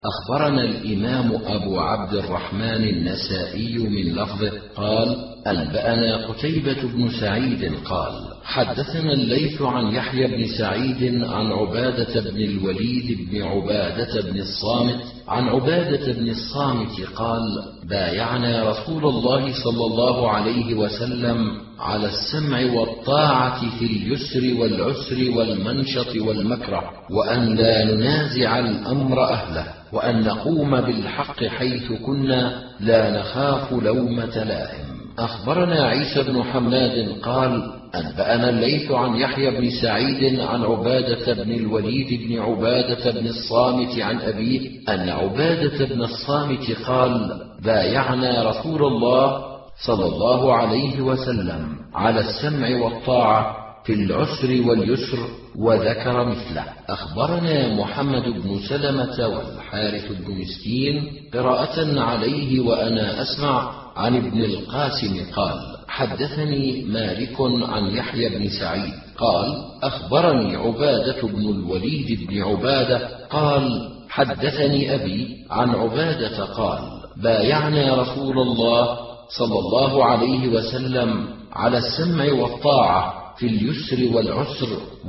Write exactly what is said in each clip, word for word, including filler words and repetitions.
أخبرنا الإمام أبو عبد الرحمن النسائي من لفظه قال: أنبأنا قتيبة بن سعيد قال: حدثنا الليث عن يحيى بن سعيد عن عبادة بن الوليد بن عبادة بن الصامت عن عبادة بن الصامت قال: بايعنا رسول الله صلى الله عليه وسلم على السمع والطاعة في اليسر والعسر والمنشط والمكره، وأن لا ننازع الأمر أهله، وأن نقوم بالحق حيث كنا، لا نخاف لومة لائم. أخبرنا عيسى بن حماد قال: أنبأنا الليث عن يحيى بن سعيد عن عبادة بن الوليد بن عبادة بن الصامت عن أبيه أن عبادة بن الصامت قال: بايعنا رسول الله صلى الله عليه وسلم على السمع والطاعة في العسر واليسر، وذكر مثله. أخبرنا محمد بن سلمة والحارث بن مسكين قراءة عليه وأنا أسمع عن ابن القاسم قال: حدثني مالك عن يحيى بن سعيد قال: أخبرني عبادة بن الوليد بن عبادة قال: حدثني أبي عن عبادة قال: بايعنا رسول الله صلى الله عليه وسلم على السمع والطاعة في اليسر والعسر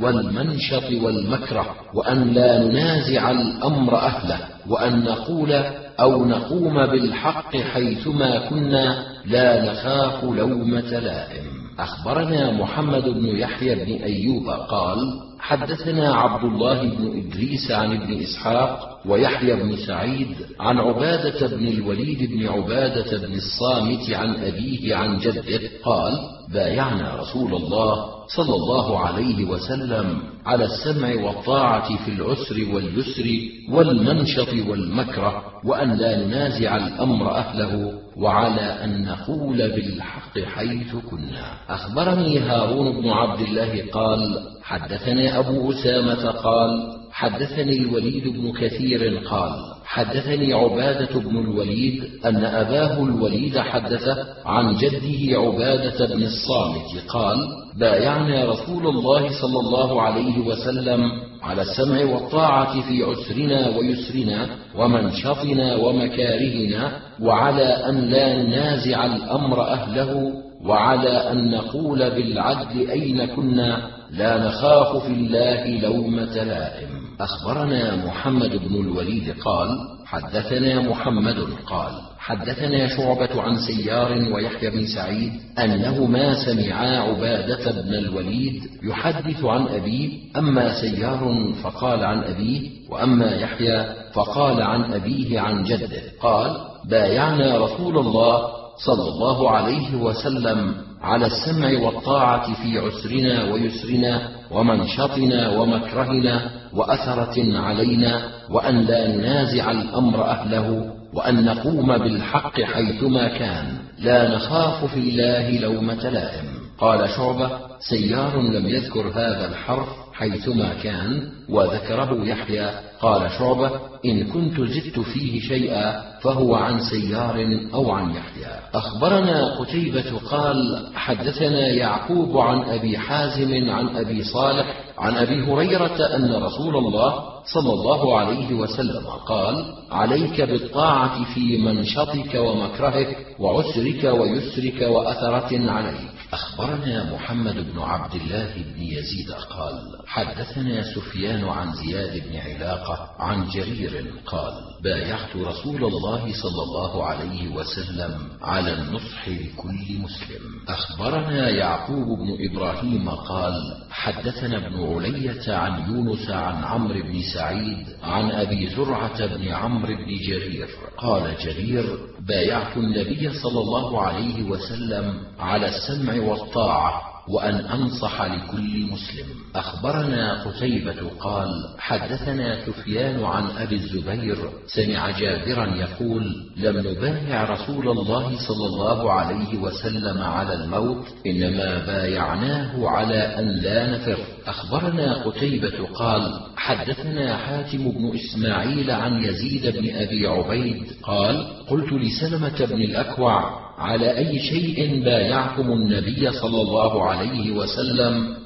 والمنشط والمكره، وأن لا ننازع الأمر أهله، وأن نقول أو نقوم بالحق حيثما كنا، لا نخاف لومة لائم. أخبرنا محمد بن يحيى بن أيوب قال: حدثنا عبد الله بن إدريس عن ابن إسحاق ويحيى بن سعيد عن عبادة بن الوليد بن عبادة بن الصامت عن أبيه عن جده قال: بايعنا رسول الله صلى الله عليه وسلم على السمع والطاعة في العسر واليسر والمنشط والمكره، وأن لا ننازع الأمر أهله، وعلى أن نقول بالحق حيث كنا. أخبرني هارون بن عبد الله قال: حدثنا أبو أسامة قال: حدثني الوليد بن كثير قال: حدثني عبادة بن الوليد أن أباه الوليد حدثه عن جده عبادة بن الصامت قال: بايعنا رسول الله صلى الله عليه وسلم على السمع والطاعة في عسرنا ويسرنا ومنشطنا ومكارهنا، وعلى أن لا ننازع الأمر أهله، وعلى أن نقول بالعدل أين كنا، لا نخاف في الله لومة لائم. أخبرنا محمد بن الوليد قال: حدثنا محمد قال: حدثنا شعبة عن سيار ويحيى بن سعيد أنهما سمعا عبادة بن الوليد يحدث عن أبيه، أما سيار فقال عن أبيه، وأما يحيى فقال عن أبيه عن جده قال: بايعنا رسول الله صلى الله عليه وسلم على السمع والطاعة في عسرنا ويسرنا ومنشطنا ومكرهنا وأثرة علينا، وأن لا ننازع الأمر أهله، وأن نقوم بالحق حيثما كان، لا نخاف في الله لومة لائم. قال شعبة: سيار لم يذكر هذا الحرف حيثما كان، وذكره يحيى. قال شعبة: إن كنت زدت فيه شيئا فهو عن سيار أو عن يحيى. أخبرنا قتيبة قال: حدثنا يعقوب عن أبي حازم عن أبي صالح عن أبي هريرة أن رسول الله صلى الله عليه وسلم قال: عليك بالطاعة في منشطك ومكرهك وعسرك ويسرك وأثرة عليك. أخبرنا محمد بن عبد الله بن يزيد قال: حدثنا سفيان عن زياد بن علاقة عن جرير قال: بايعت رسول الله صلى الله عليه وسلم على النصح لكل مسلم. أخبرنا يعقوب بن إبراهيم قال: حدثنا ابن علية عن يونس عن عمرو بن سعيد عن أبي زرعة بن عمرو بن جرير قال جرير: بايعت النبي صلى الله عليه وسلم على السمع والطاعة، وأن أنصح لكل مسلم. أخبرنا قتيبة قال: حدثنا سفيان عن أبي الزبير سمع جابرا يقول: لم نبايع رسول الله صلى الله عليه وسلم على الموت، إنما بايعناه على أن لا نفر. أخبرنا قتيبة قال: حدثنا حاتم بن إسماعيل عن يزيد بن أبي عبيد قال: قلت لسلمة بن الأكوع: على أي شيء بايعكم النبي صلى الله عليه وسلم؟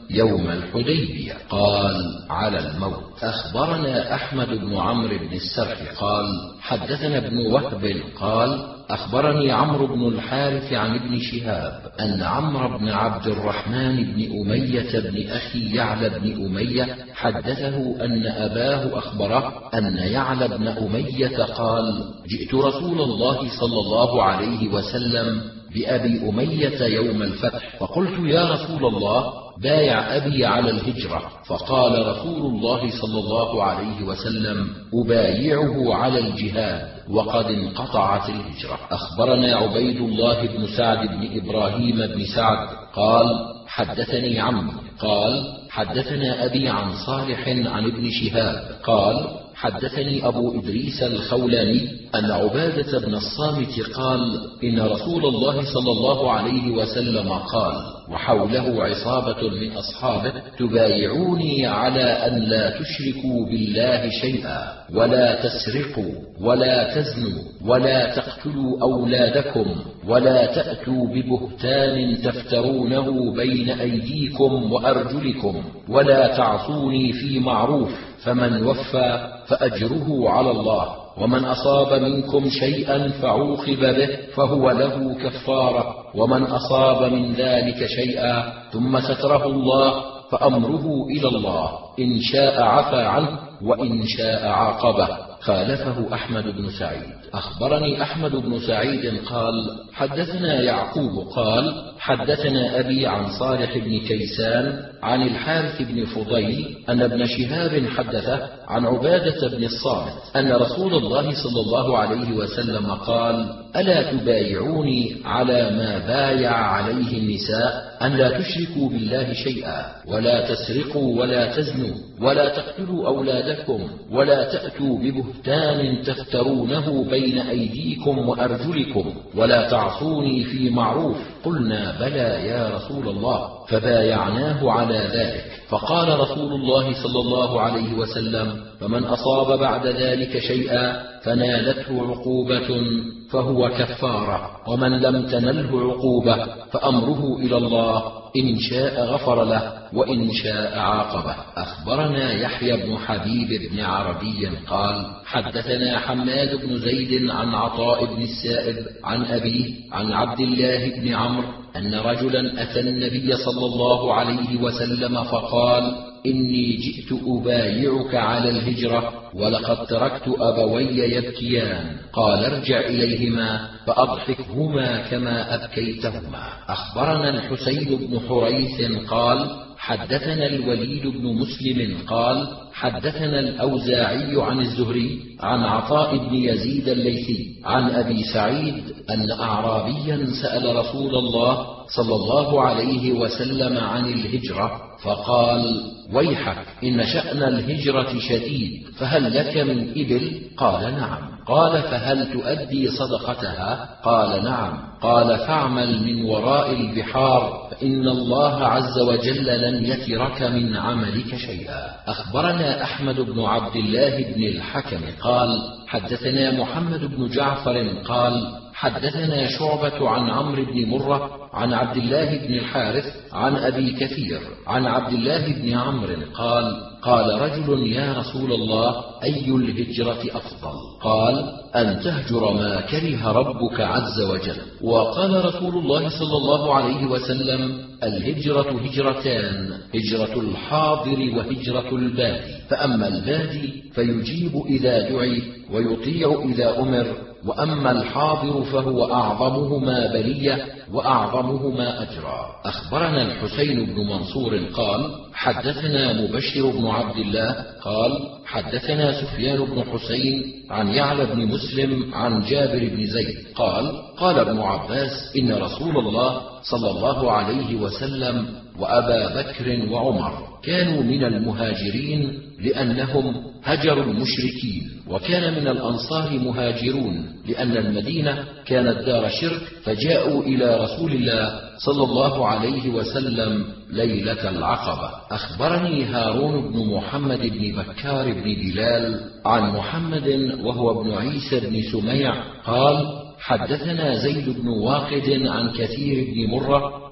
يوم الحديبية؟ قال: على الموت. أخبرنا أحمد بن عمرو بن السرح قال: حدثنا ابن وهب قال: أخبرني عمرو بن الحارث عن ابن شهاب أن عمرو بن عبد الرحمن بن أمية بن أخي يعلى بن أمية حدثه أن أباه أخبره أن يعلى بن أمية قال: جئت رسول الله صلى الله عليه وسلم بأبي أمية يوم الفتح، فقلت: يا رسول الله، بايع أبي على الهجرة. فقال رسول الله صلى الله عليه وسلم: أبايعه على الجهاد وقد انقطعت الهجرة. أخبرنا عبيد الله بن سعد بن إبراهيم بن سعد قال: حدثني عمي قال: حدثنا أبي عن صالح عن ابن شهاب قال: حدثني أبو إدريس الخولاني أن عبادة بن الصامت قال: إن رسول الله صلى الله عليه وسلم قال وحوله عصابة من أصحابه: تبايعوني على أن لا تشركوا بالله شيئا، ولا تسرقوا، ولا تزنوا، ولا تقتلوا أولادكم، ولا تأتوا ببهتان تفترونه بين أيديكم وأرجلكم، ولا تعصوني في معروف، فمن وفى فأجره على الله، ومن أصاب منكم شيئا فعوقب به فهو له كفارة، ومن أصاب من ذلك شيئا ثم ستره الله فأمره إلى الله، إن شاء عفى عنه وإن شاء عاقبه. خالفه أحمد بن سعيد. أخبرني أحمد بن سعيد قال: حدثنا يعقوب قال: حدثنا أبي عن صالح بن كيسان عن الحارث بن فضيل أن ابن شهاب حدثه عن عبادة بن الصامت أن رسول الله صلى الله عليه وسلم قال: ألا تبايعوني على ما بايع عليه النساء، أن لا تشركوا بالله شيئا، ولا تسرقوا، ولا تزنوا، ولا تقتلوا أولادكم، ولا تأتوا ببهتان تفترونه بين أيديكم وأرجلكم، ولا تعصوني في معروف. قلنا: بلى يا رسول الله. فبايعناه على ذلك. فقال رسول الله صلى الله عليه وسلم: فمن أصاب بعد ذلك شيئا فنالته عقوبة فهو كفارة، ومن لم تنله عقوبة فأمره إلى الله، إن شاء غفر له وإن شاء عاقبه. أخبرنا يحيى بن حبيب بن عربي قال: حدثنا حماد بن زيد عن عطاء بن السائب عن أبيه عن عبد الله بن عمرو أن رجلا أتى النبي صلى الله عليه وسلم فقال: إني جئت أبايعك على الهجرة، ولقد تركت أبوي يبكيان. قال: ارجع إليهما فأضحكهما كما أبكيتهما. أخبرنا الحسين بن حريث قال: حدثنا الوليد بن مسلم قال: حدثنا الأوزاعي عن الزهري عن عطاء بن يزيد الليثي عن أبي سعيد أن أعرابيا سأل رسول الله صلى الله عليه وسلم عن الهجرة فقال: ويحك، إن شأن الهجرة شديد، فهل لك من إبل؟ قال: نعم. قال: فهل تؤدي صدقتها؟ قال: نعم. قال: فاعمل من وراء البحار، فإن الله عز وجل لن يترك من عملك شيئا. أخبرنا أحمد بن عبد الله بن الحكم قال: حدثنا محمد بن جعفر قال: حدثنا شعبة عن عمرو بن مرة عن عبد الله بن الحارث عن أبي كثير عن عبد الله بن عمرو قال: قال رجل: يا رسول الله، أي الهجرة أفضل؟ قال: أن تهجر ما كره ربك عز وجل. وقال رسول الله صلى الله عليه وسلم: الهجرة هجرتان، هجرة الحاضر وهجرة البادي، فأما البادي فيجيب إذا دعي ويطيع إذا أمر، وأما الحاضر فهو أعظمهما بلية وأعظمهما أجرا. أخبرنا الحسين بن منصور قال: حدثنا مبشر بن عبد الله قال: حدثنا سفيان بن حسين عن يعلى بن مسلم عن جابر بن زيد قال: قال ابن عباس: إن رسول الله صلى الله عليه وسلم وأبا بكر وعمر كانوا من المهاجرين لأنهم هجروا المشركين، وكان من الأنصار مهاجرون لأن المدينة كانت دار شرك، فجاءوا إلى رسول الله صلى الله عليه وسلم ليلة العقبة. أخبرني هارون بن محمد بن بكار بن بلال عن محمد وهو ابن عيسى بن سميع قال: حدثنا زيد بن واقد عن كثير بن مرة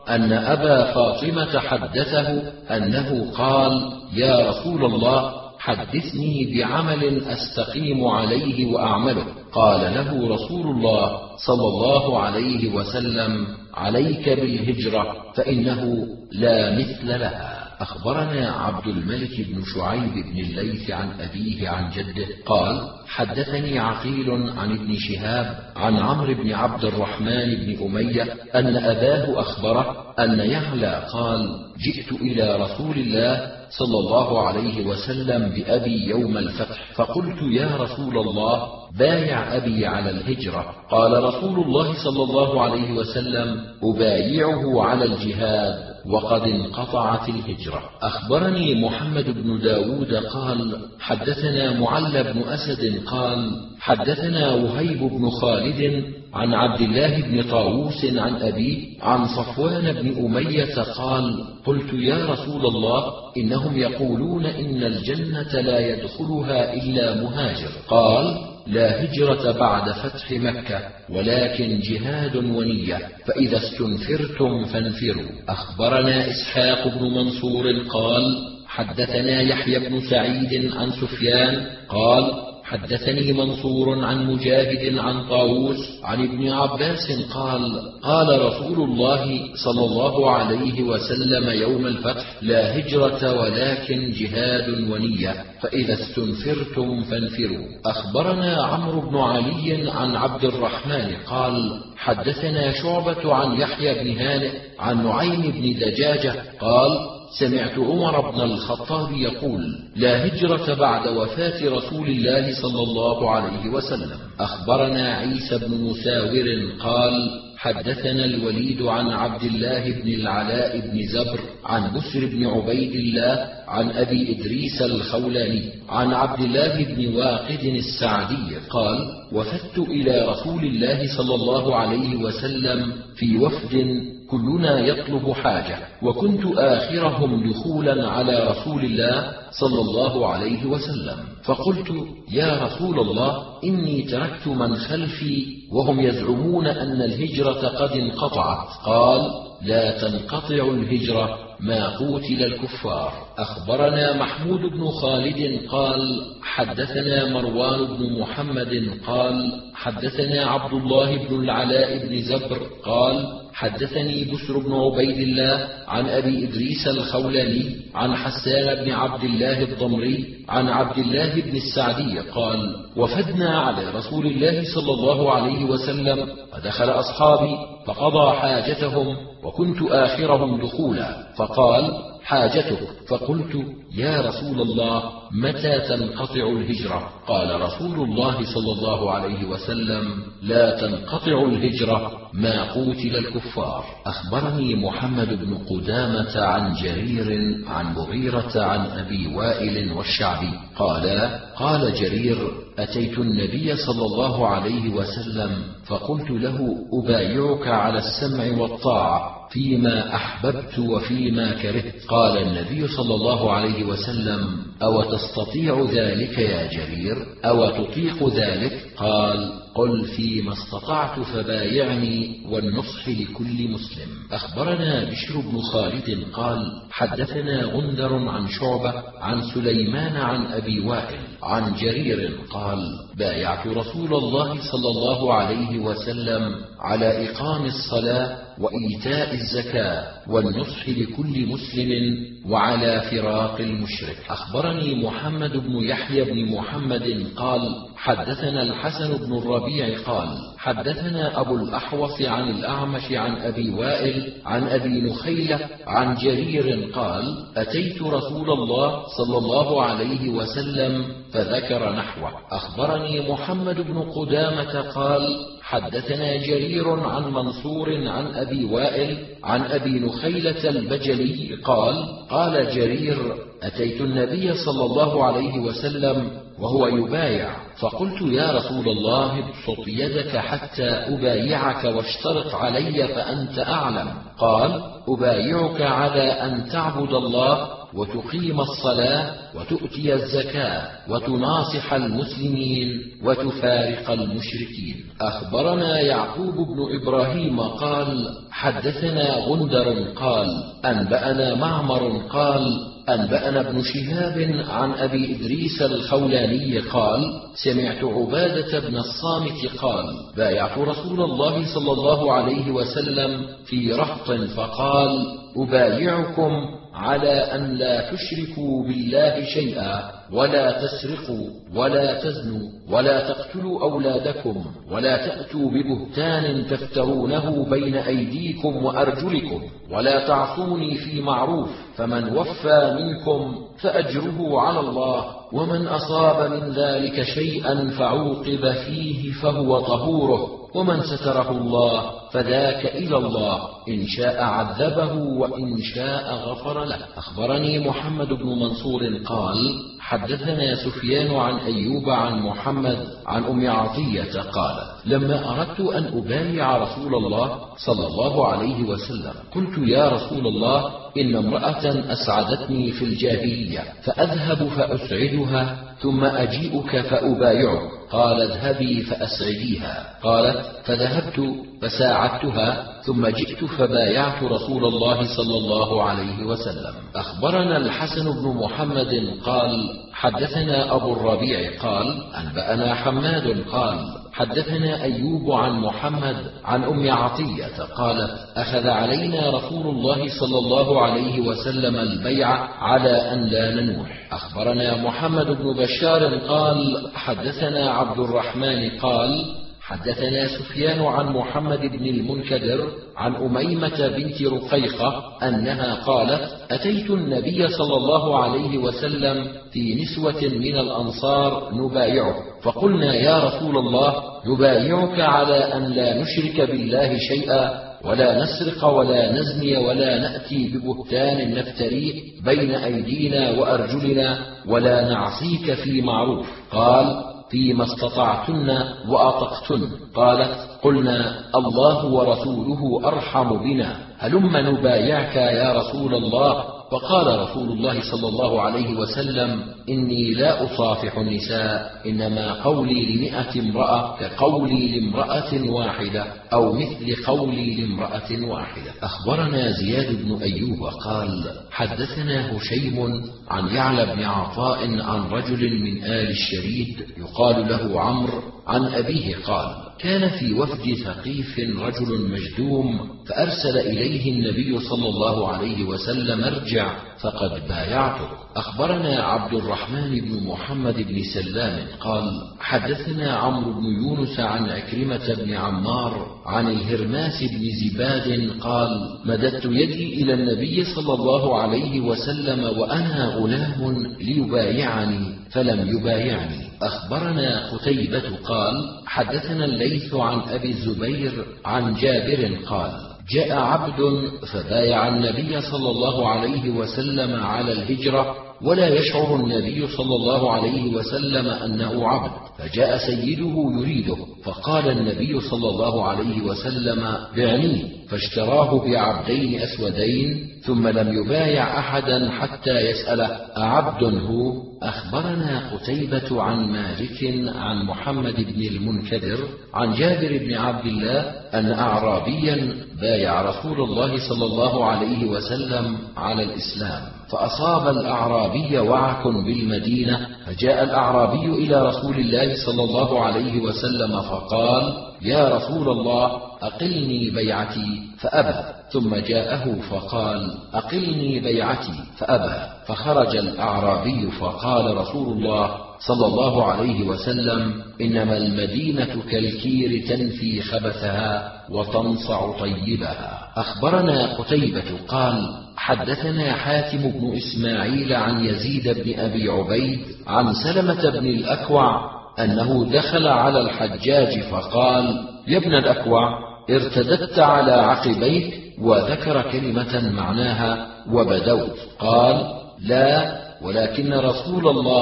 أن أبا فاطمة حدثه أنه قال: يا رسول الله، حدثني بعمل أستقيم عليه وأعمله. قال له رسول الله صلى الله عليه وسلم: عليك بالهجرة فإنه لا مثل لها. أخبرنا عبد الملك بن شعيب بن الليث عن أبيه عن جده قال: حدثني عقيل عن ابن شهاب عن عمرو بن عبد الرحمن بن أمية أن أباه أخبره أن يعلى قال: جئت إلى رسول الله صلى الله عليه وسلم بأبي يوم الفتح، فقلت: يا رسول الله، بايع أبي على الهجرة. قال رسول الله صلى الله عليه وسلم: أبايعه على الجهاد وقد انقطعت الهجرة. أخبرني محمد بن داود قال: حدثنا معل بن أسد قال: حدثنا وهيب بن خالد عن عبد الله بن طاووس عن أبيه عن صفوان بن أمية قال: قلت: يا رسول الله، إنهم يقولون إن الجنة لا يدخلها إلا مهاجر. قال: لا هجرة بعد فتح مكة، ولكن جهاد ونية، فإذا استنفرتم فانفروا. أخبرنا إسحاق بن منصور قال: حدثنا يحيى بن سعيد عن سفيان قال: حدثني منصور عن مجاهد عن طاووس عن ابن عباس قال: قال رسول الله صلى الله عليه وسلم يوم الفتح: لا هجرة ولكن جهاد ونية، فإذا استنفرتم فانفروا. أخبرنا عمرو بن علي عن عبد الرحمن قال: حدثنا شعبة عن يحيى بن هانئ عن نعيم بن دجاجة قال: سمعت عمر بن الخطاب يقول: لا هجرة بعد وفاة رسول الله صلى الله عليه وسلم. أخبرنا عيسى بن مساور قال: حدثنا الوليد عن عبد الله بن العلاء بن زبر عن بسر بن عبيد الله عن أبي إدريس الخولاني عن عبد الله بن واقد السعدي قال: وفدت إلى رسول الله صلى الله عليه وسلم في وفد كلنا يطلب حاجة، وكنت آخرهم دخولا على رسول الله صلى الله عليه وسلم، فقلت: يا رسول الله، إني تركت من خلفي وهم يزعمون أن الهجرة قد انقطعت. قال: لا تنقطع الهجرة ما قوتل الكفار. أخبرنا محمود بن خالد قال: حدثنا مروان بن محمد قال: حدثنا عبد الله بن العلاء بن زبر قال: حدثني بسر بن عبيد الله عن أبي إدريس الخولاني عن حسان بن عبد الله الضمري عن عبد الله بن السعدي قال: وفدنا على رسول الله صلى الله عليه وسلم، فدخل أصحابي فقضى حاجتهم، وكنت آخرهم دخولا، فقال: حاجتك. فقلت: يا رسول الله، متى تنقطع الهجرة؟ قال رسول الله صلى الله عليه وسلم: لا تنقطع الهجرة ما قوتل الكفار. أخبرني محمد بن قدامة عن جرير عن مغيرة عن أبي وائل والشعبي قال: قال جرير: أتيت النبي صلى الله عليه وسلم فقلت له: أبايعك على السمع والطاعة فيما أحببت وفيما كرهت. قال النبي صلى الله عليه وسلم: أو تستطيع ذلك يا جرير؟ أو تطيق ذلك؟ قال: قل فيما استطعت فبايعني والنصح لكل مسلم. أخبرنا بشر بن خالد قال: حدثنا غندر عن شعبة عن سليمان عن أبي وائل عن جرير قال: بايعت رسول الله صلى الله عليه وسلم على إقام الصلاة وإيتاء الزكاة والنصح لكل مسلم وعلى فراق المشرك. أخبرني محمد بن يحيى بن محمد قال: حدثنا الحسن بن الربيع قال: حدثنا أبو الأحوص عن الأعمش عن أبي وائل عن أبي نخيلة عن جرير قال: أتيت رسول الله صلى الله عليه وسلم فذكر نحوه. أخبرني محمد بن قدامة قال: حدثنا جرير عن منصور عن أبي وائل عن أبي نخيلة البجلي قال: قال جرير: أتيت النبي صلى الله عليه وسلم وهو يبايع، فقلت: يا رسول الله، ابسط يدك حتى أبايعك واشترط علي فأنت أعلم. قال: أبايعك على أن تعبد الله وتقيم الصلاة وتؤتي الزكاة وتناصح المسلمين وتفارق المشركين. أخبرنا يعقوب بن إبراهيم قال حدثنا غندر قال أنبأنا معمر قال أنبأنا ابن شهاب عن أبي إدريس الخولاني قال سمعت عبادة بن الصامت قال بايعت رسول الله صلى الله عليه وسلم في رهط فقال أبايعكم على أن لا تشركوا بالله شيئا ولا تسرقوا ولا تزنوا ولا تقتلوا أولادكم ولا تأتوا ببهتان تفترونه بين أيديكم وأرجلكم ولا تعصوني في معروف فمن وفى منكم فأجره على الله ومن أصاب من ذلك شيئا فعوقب فيه فهو طهوره ومن ستره الله فذاك إلى الله إن شاء عذبه وإن شاء غفر له. أخبرني محمد بن منصور قال حدثنا سفيان عن أيوب عن محمد عن أم عطية قال لما أردت أن أبايع رسول الله صلى الله عليه وسلم قلت يا رسول الله إن امرأة أسعدتني في الجاهلية فأذهب فأسعدها ثم أجيئك فأبايعك قال اذهبي فأسعديها قالت فذهبت فساعدتها ثم جئت فبايعت رسول الله صلى الله عليه وسلم. أخبرنا الحسن بن محمد قال حدثنا أبو الربيع قال أنبأنا حماد قال حدثنا أيوب عن محمد عن أم عطية قالت أخذ علينا رسول الله صلى الله عليه وسلم البيع على أن لا ننوح. أخبرنا محمد بن بشار قال حدثنا عبد الرحمن قال حدثنا سفيان عن محمد بن المنكدر عن أميمة بنت رقيقة أنها قالت أتيت النبي صلى الله عليه وسلم في نسوة من الأنصار نبايعه فقلنا يا رسول الله نبايعك على أن لا نشرك بالله شيئا ولا نسرق ولا نزني ولا نأتي ببهتان نفتريه بين أيدينا وأرجلنا ولا نعصيك في معروف قال فيما استطعتن وأطقتن قالت قلنا الله ورسوله أرحم بنا هلم نبايعك يا رسول الله فقال رسول الله صلى الله عليه وسلم إني لا أصافح النساء إنما قولي لمئة امرأة كقولي لامرأة واحدة أو مثل قولي لامرأة واحدة. أخبرنا زياد بن أيوب قال حدثنا هشيم عن يعلى بن عطاء عن رجل من آل الشريد يقال له عمرو عن أبيه قال كان في وفد ثقيف رجل مجدوم فأرسل إليه النبي صلى الله عليه وسلم ارجع فقد بايعته. أخبرنا عبد الرحمن بن محمد بن سلام قال حدثنا عمرو بن يونس عن عكرمة بن عمار عن الهرماس بن زباد قال مددت يدي إلى النبي صلى الله عليه وسلم وأنا غلام ليبايعني فلم يبايعني. أخبرنا قتيبة قال حدثنا الليث عن أبي الزبير عن جابر قال جاء عبد فبايع النبي صلى الله عليه وسلم على الهجرة ولا يشعر النبي صلى الله عليه وسلم أنه عبد فجاء سيده يريده فقال النبي صلى الله عليه وسلم بعنيه فاشتراه بعبدين أسودين ثم لم يبايع أحدا حتى يسأله أعبد هو. أخبرنا قتيبة عن مالك عن محمد بن المنكدر عن جابر بن عبد الله أن أعرابيا بايع رسول الله صلى الله عليه وسلم على الإسلام فأصاب الأعرابي وعك بالمدينة فجاء الأعرابي إلى رسول الله صلى الله عليه وسلم فقال يا رسول الله أقلني بيعتي فأبى ثم جاءه فقال أقلني بيعتي فأبى فخرج الأعرابي فقال رسول الله صلى الله عليه وسلم إنما المدينة كالكير تنفي خبثها وتنصع طيبها. أخبرنا قتيبة قال حدثنا حاتم بن إسماعيل عن يزيد بن أبي عبيد عن سلمة بن الأكوع أنه دخل على الحجاج فقال يا ابن الأكوع ارتددت على عقبيك وذكر كلمة معناها وبدوت قال لا ولكن رسول الله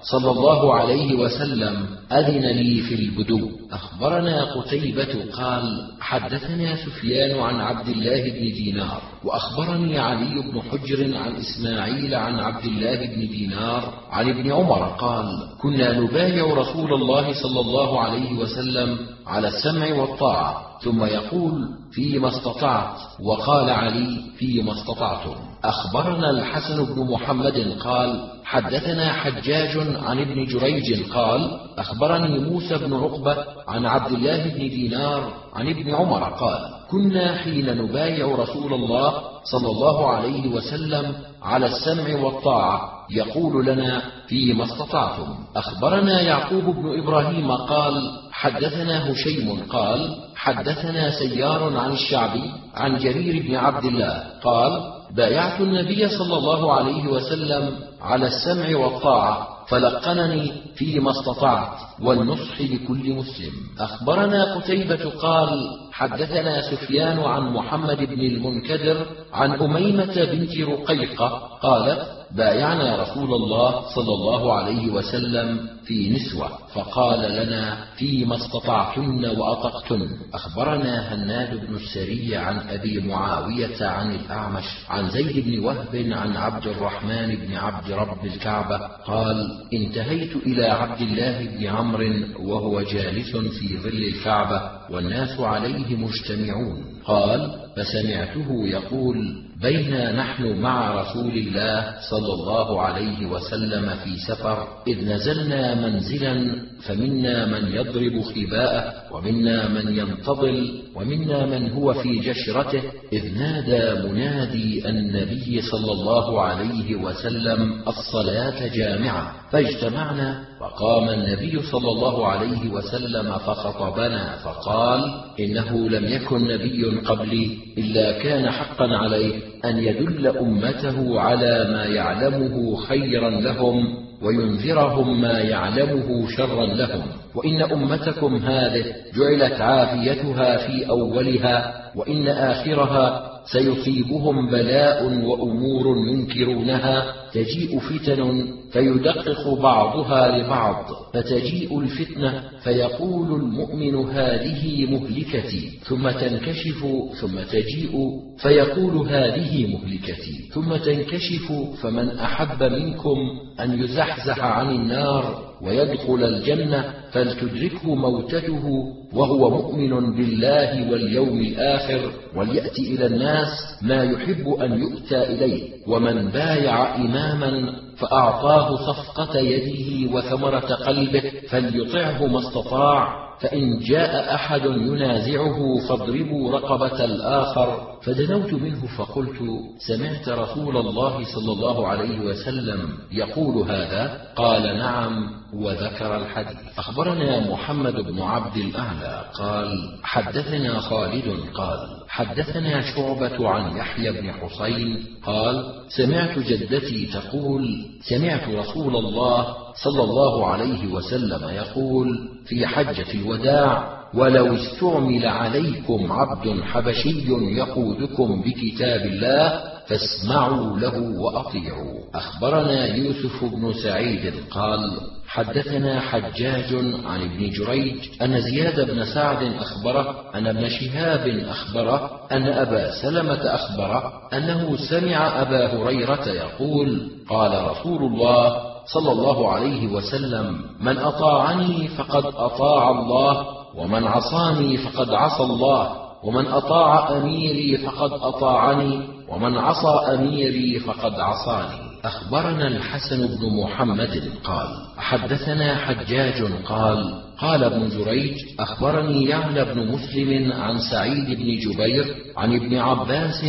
صلى الله عليه وسلم أذن لي في البدو. أخبرنا قتيبة قال حدثنا سفيان عن عبد الله بن دينار وأخبرني علي بن حجر عن إسماعيل عن عبد الله بن دينار عن ابن عمر قال كنا نبايع رسول الله صلى الله عليه وسلم على السمع والطاعة ثم يقول فيما استطعت، وقال علي فيما استطعتم. أخبرنا الحسن بن محمد قال حدثنا حجاج عن ابن جريج قال أخبرني موسى بن عقبة عن عبد الله بن دينار عن ابن عمر قال كنا حين نبايع رسول الله صلى الله عليه وسلم على السمع والطاعة يقول لنا فيما استطعتم. أخبرنا يعقوب بن إبراهيم قال حدثنا هشيم قال حدثنا سيار عن الشعبي عن جرير بن عبد الله قال بايعت النبي صلى الله عليه وسلم على السمع والطاعة فلقنني فيما استطعت والنصح لكل مسلم. أخبرنا قتيبة قال حدثنا سفيان عن محمد بن المنكدر عن أميمة بنت رقيقة قالت بايعنا رسول الله صلى الله عليه وسلم في نسوة فقال لنا فيما استطعتن وأطقتن. أخبرنا هناد بن السري عن أبي معاوية عن الأعمش عن زيد بن وهب عن عبد الرحمن بن عبد رب الكعبة قال انتهيت إلى عبد الله بن عمرو وهو جالس في ظل الكعبة والناس عليه مجتمعون قال فسمعته يقول بينا نحن مع رسول الله صلى الله عليه وسلم في سفر إذ نزلنا منزلا فمنا من يضرب خباءه ومنا من ينتظل ومنا من هو في جشرته إذ نادى منادي النبي صلى الله عليه وسلم الصلاة جامعة فاجتمعنا فقام النبي صلى الله عليه وسلم فخطبنا فقال إنه لم يكن نبي قبلي إلا كان حقا عليه أن يدل أمته على ما يعلمه خيرا لهم وينذرهم ما يعلمه شرا لهم، وإن أمتكم هذه جعلت عافيتها في أولها وإن آخرها سيصيبهم بلاء وأمور ينكرونها تجيء فتن فيدقق بعضها لبعض فتجيء الفتنة فيقول المؤمن هذه مهلكتي ثم تنكشف ثم تجيء فيقول هذه مهلكتي ثم تنكشف فمن أحب منكم أن يزحزح عن النار ويدخل الجنة فلتدركه موتته وهو مؤمن بالله واليوم الآخر وليأتي إلى الناس ما يحب أن يؤتى إليه. ومن بايع إماما فأعطاه صفقة يده وثمرة قلبه فليطعه ما استطاع، فإن جاء أحد ينازعه فاضربوا رقبة الآخر. فدنوت منه فقلت سمعت رسول الله صلى الله عليه وسلم يقول هذا؟ قال نعم، وذكر الحديث. أخبرنا محمد بن عبد الأعلى قال حدثنا خالد قال حدثنا شعبة عن يحيى بن حسين قال سمعت جدتي تقول سمعت رسول الله صلى الله عليه وسلم يقول في حجة الوداع ولو استعمل عليكم عبد حبشي يقودكم بكتاب الله فاسمعوا له وأطيعوا. أخبرنا يوسف بن سعيد قال حدثنا حجاج عن ابن جريج أن زياد بن سعد أخبره أن ابن شهاب أخبره أن أبا سلمة أخبره أنه سمع أبا هريرة يقول قال رسول الله صلى الله عليه وسلم من أطاعني فقد أطاع الله ومن عصاني فقد عصى الله ومن أطاع أميري فقد أطاعني ومن عصى أميري فقد عصاني. أخبرنا الحسن بن محمد قال حدثنا حجاج قال قال ابن جريج أخبرني يعلى بن مسلم عن سعيد بن جبير عن ابن عباس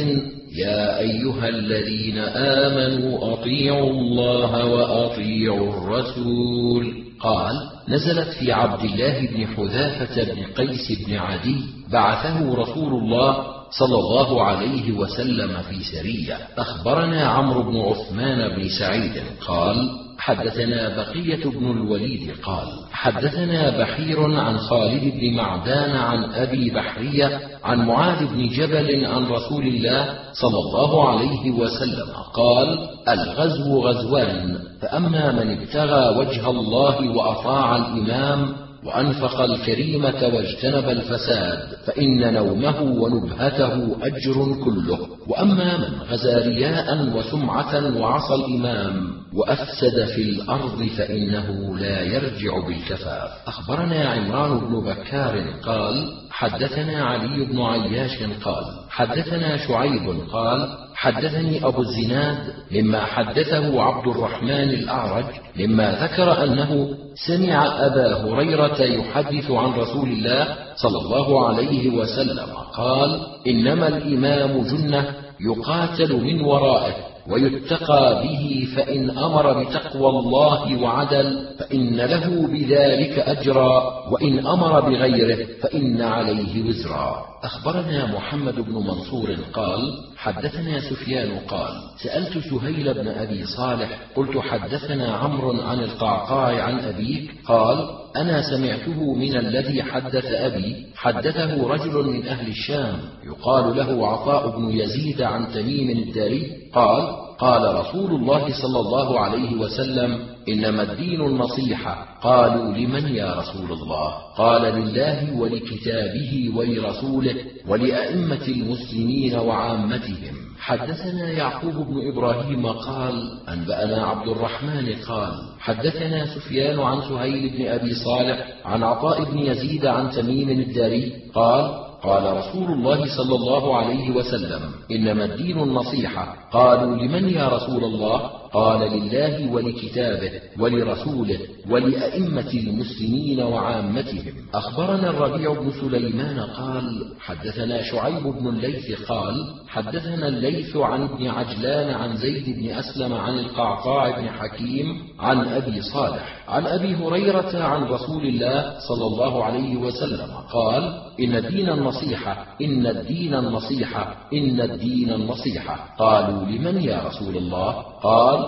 يا أيها الذين آمنوا أطيعوا الله وأطيعوا الرسول قال نزلت في عبد الله بن حذافة بن قيس بن عدي بعثه رسول الله صلى الله عليه وسلم في سرية. أخبرنا عمرو بن عثمان بن سعيد قال حدثنا بقية بن الوليد قال حدثنا بحير عن خالد بن معدان عن أبي بحرية عن معاذ بن جبل عن رسول الله صلى الله عليه وسلم قال الغزو غزوان، فأما من ابتغى وجه الله وأطاع الإمام وأنفق الكريمة واجتنب الفساد فإن نومه ونبهته أجر كله، وأما من غزا رياء وسمعة وعصى الإمام وأفسد في الأرض فإنه لا يرجع بالكفاف. أخبرنا عمران بن بكار قال حدثنا علي بن عياش قال حدثنا شعيب قال حدثني أبو الزناد مما حدثه عبد الرحمن الأعرج مما ذكر أنه سمع أبا هريرة يحدث عن رسول الله صلى الله عليه وسلم قال إنما الإمام جنة يقاتل من ورائه ويتقى به، فإن أمر بتقوى الله وعدل فإن له بذلك أجرا، وإن أمر بغيره فإن عليه وزرا. أخبرنا محمد بن منصور قال حدثنا سفيان قال سألت سهيل بن أبي صالح قلت حدثنا عمرو عن القعقاع عن أبيك قال أنا سمعته من الذي حدث أبي، حدثه رجل من أهل الشام يقال له عطاء بن يزيد عن تميم الداري قال قال رسول الله صلى الله عليه وسلم إنما الدين النصيحة. قالوا لمن يا رسول الله؟ قال لله ولكتابه ولرسوله ولأئمة المسلمين وعامتهم. حدثنا يعقوب بن إبراهيم قال أنبأنا عبد الرحمن قال حدثنا سفيان عن سهيل بن أبي صالح عن عطاء بن يزيد عن تميم الداري قال قال رسول الله صلى الله عليه وسلم إنما الدين النصيحة. قالوا لمن يا رسول الله؟ قال لله ولكتابه ولرسوله ولأئمة المسلمين وعامتهم. أخبرنا الربيع بن سليمان قال حدثنا شعيب بن الليث قال حدثنا الليث عن ابن عجلان عن زيد بن أسلم عن القعقاع بن حكيم عن أبي صالح عن أبي هريرة عن رسول الله صلى الله عليه وسلم قال إن الدين النصيحة إن الدين النصيحة إن الدين النصيحة. قالوا لمن يا رسول الله؟ قال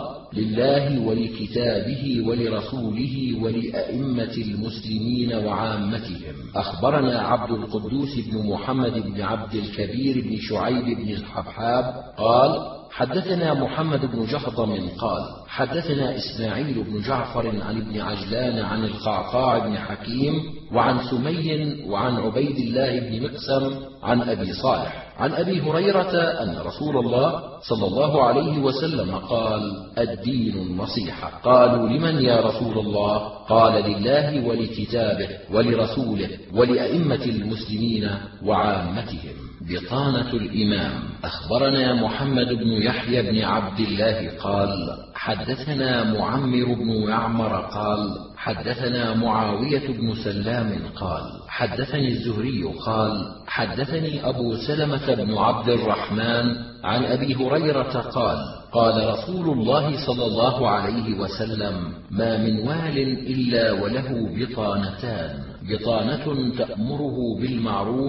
لله ولكتابه ولرسوله ولأئمة المسلمين وعامتهم. أخبرنا عبد القدوس بن محمد بن عبد الكبير بن شعيب بن الحبحاب قال حدثنا محمد بن جهضم قال حدثنا إسماعيل بن جعفر عن ابن عجلان عن القعقاع بن حكيم وعن سمي وعن عبيد الله بن مقسم عن أبي صالح عن أبي هريرة أن رسول الله صلى الله عليه وسلم قال الدين النصيحة. قالوا لمن يا رسول الله؟ قال لله ولكتابه ولرسوله ولأئمة المسلمين وعامتهم. بطانة الإمام. أخبرنا محمد بن يحيى بن عبد الله قال حدثنا معمر بن يعمر قال حدثنا معاوية بن سلام قال حدثني الزهري قال حدثني أبو سلمة بن عبد الرحمن عن أبي هريرة قال قال رسول الله صلى الله عليه وسلم ما من وال إلا وله بطانتان، بطانة تأمره بالمعروف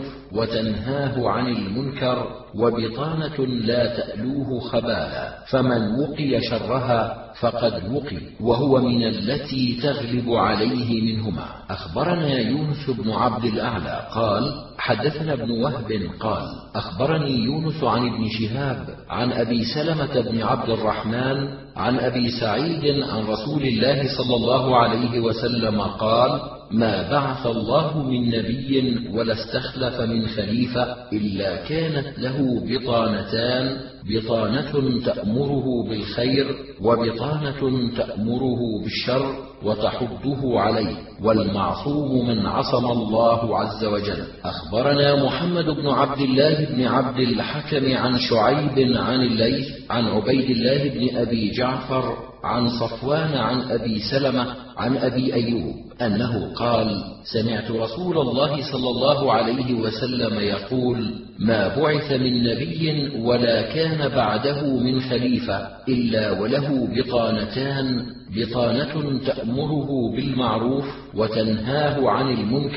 وتنهاه عن المنكر، وبطانة لا تألوه خبالا، فمن وقي شرها فقد وقي، وهو من التي تغلب عليه منهما. أخبرنا يونس بن عبد الأعلى قال حدثنا ابن وهب قال أخبرني يونس عن ابن شهاب عن أبي سلمة بن عبد الرحمن عن أبي سعيد عن رسول الله صلى الله عليه وسلم قال ما بعث الله من نبي ولا استخلف من خليفة إلا كانت له بطانتان، بطانة تأمره بالخير وبطانة تأمره بالشر وتحضه عليه، والمعصوم من عصم الله عز وجل. أخبرنا محمد بن عبد الله بن عبد الحكم عن شعيب عن الليث عن عبيد الله بن أبي جعفر عن صفوان عن أبي سلمة عن أبي أيوب أنه قال سمعت رسول الله صلى الله عليه وسلم يقول ما بعث من نبي ولا كان بعده من خليفة إلا وله بطانتان، بطانة تأمره بالمعروف وتنهاه عن المنكر،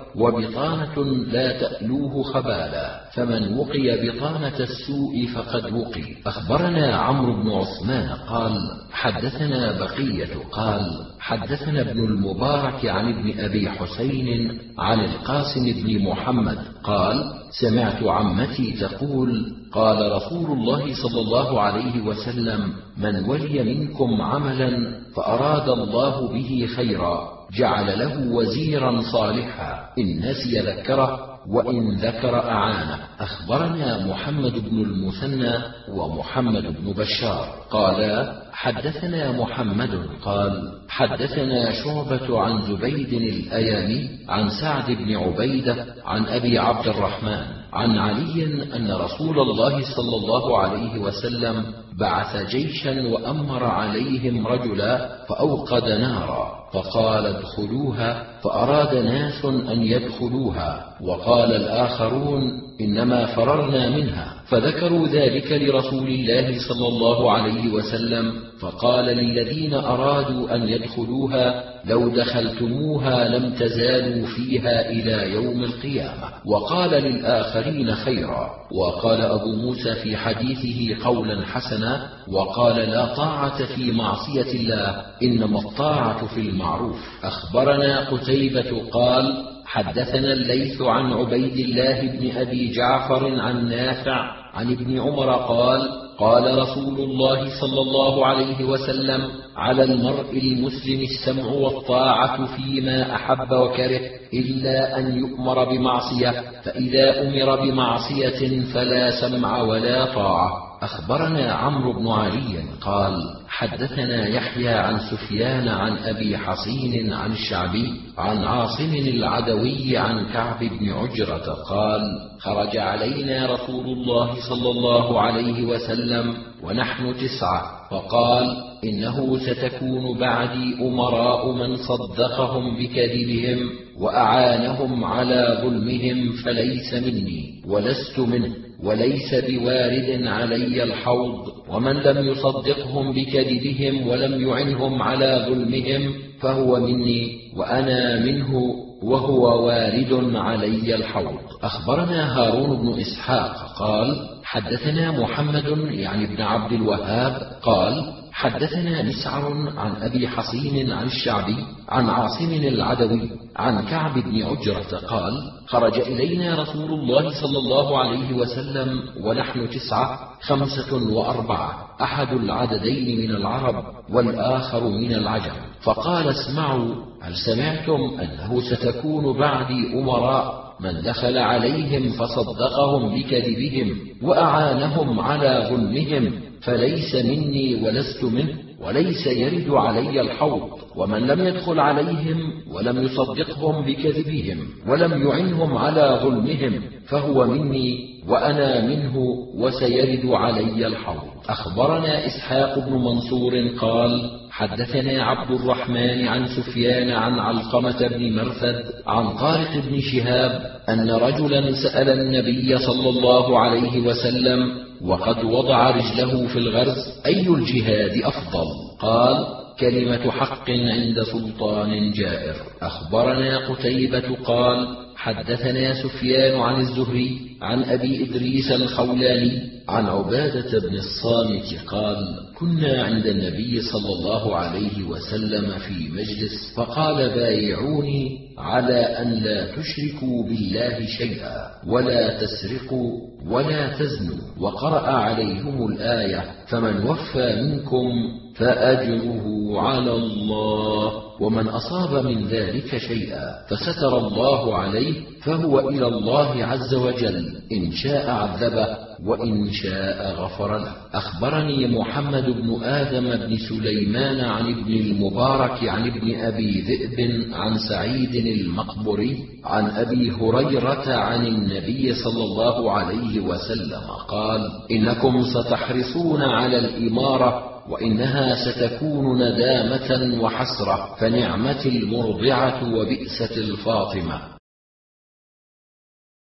وبطانة لا تألوه خبالا، فمن وقي بطانة السوء فقد وقي. أخبرنا عمرو بن عثمان قال حدثنا بقية قال حدثنا ابن المبارك عن ابن أبي حسين عن القاسم بن محمد قال سمعت عمتي تقول قال رسول الله صلى الله عليه وسلم من ولي منكم عملا فأراد الله به خيرا جعل له وزيرا صالحا إن نسي ذكره وإن ذكر أعانه. أخبرنا محمد بن المثنى ومحمد بن بشار قالا حدثنا محمد قال حدثنا شعبة عن زبيد الأيامي عن سعد بن عبيدة عن أبي عبد الرحمن عن علي أن رسول الله صلى الله عليه وسلم بعث جيشا وأمر عليهم رجلا فأوقد نارا فقال ادخلوها، فأراد ناس أن يدخلوها وقال الآخرون إنما فررنا منها، فذكروا ذلك لرسول الله صلى الله عليه وسلم فقال للذين أرادوا أن يدخلوها لو دخلتموها لم تزالوا فيها إلى يوم القيامة، وقال للآخرين خيرا. وقال أبو موسى في حديثه قولا حسنا وقال لا طاعة في معصية الله إنما الطاعة في المعروف. أخبرنا قتيبة قال حدثنا الليث عن عبيد الله بن أبي جعفر عن نافع عن ابن عمر قال قال رسول الله صلى الله عليه وسلم على المرء المسلم السمع والطاعة فيما أحب وكره إلا أن يؤمر بمعصية، فإذا أمر بمعصية فلا سمع ولا طاعة. أخبرنا عمرو بن علي قال حدثنا يحيى عن سفيان عن أبي حصين عن الشعبي عن عاصم العدوي عن كعب بن عجرة قال خرج علينا رسول الله صلى الله عليه وسلم ونحن تسعة فقال إنه ستكون بعدي أمراء من صدقهم بكذبهم وأعانهم على ظلمهم فليس مني ولست منه وليس بوارد علي الحوض، ومن لم يصدقهم بكذبهم ولم يعنهم على ظلمهم فهو مني وأنا منه وهو وارد علي الحوض. أخبرنا هارون بن إسحاق قال حدثنا محمد يعني ابن عبد الوهاب قال حدثنا مسعر عن أبي حصين عن الشعبي عن عاصم العدوي عن كعب بن عجرة قال خرج إلينا رسول الله صلى الله عليه وسلم ونحن تسعة خمسة وأربعة، أحد العددين من العرب والآخر من العجم، فقال اسمعوا هل سمعتم أنه ستكون بعدي أمراء من دخل عليهم فصدقهم بكذبهم وأعانهم على ظلمهم فليس مني ولست منه وليس يرد علي الحوض، ومن لم يدخل عليهم ولم يصدقهم بكذبهم ولم يعنهم على ظلمهم فهو مني وأنا منه وسيرد علي الحوض. أخبرنا إسحاق بن منصور قال حدثنا عبد الرحمن عن سفيان عن علقمة بن مرثد عن طارق بن شهاب أن رجلا سأل النبي صلى الله عليه وسلم وقد وضع رجله في الغرز أي الجهاد أفضل؟ قال كلمة حق عند سلطان جائر. أخبرنا قتيبة قال حدثنا سفيان عن الزهري عن أبي إدريس الخولاني عن عبادة بن الصامت قال كنا عند النبي صلى الله عليه وسلم في مجلس فقال بايعوني على أن لا تشركوا بالله شيئا ولا تسرقوا ولا تزنوا، وقرأ عليهم الآية فمن وفى منكم فأجره على الله، ومن أصاب من ذلك شيئا فستر الله عليه فهو إلى الله عز وجل إن شاء عذبه وإن شاء غفر له. أخبرني محمد بن آدم بن سليمان عن ابن المبارك عن ابن أبي ذئب عن سعيد المقبري عن أبي هريرة عن النبي صلى الله عليه وسلم قال إنكم ستحرصون على الإمارة وإنها ستكون ندامة وحسرة، فنعمة المرضعة وبئسة الفاطمة.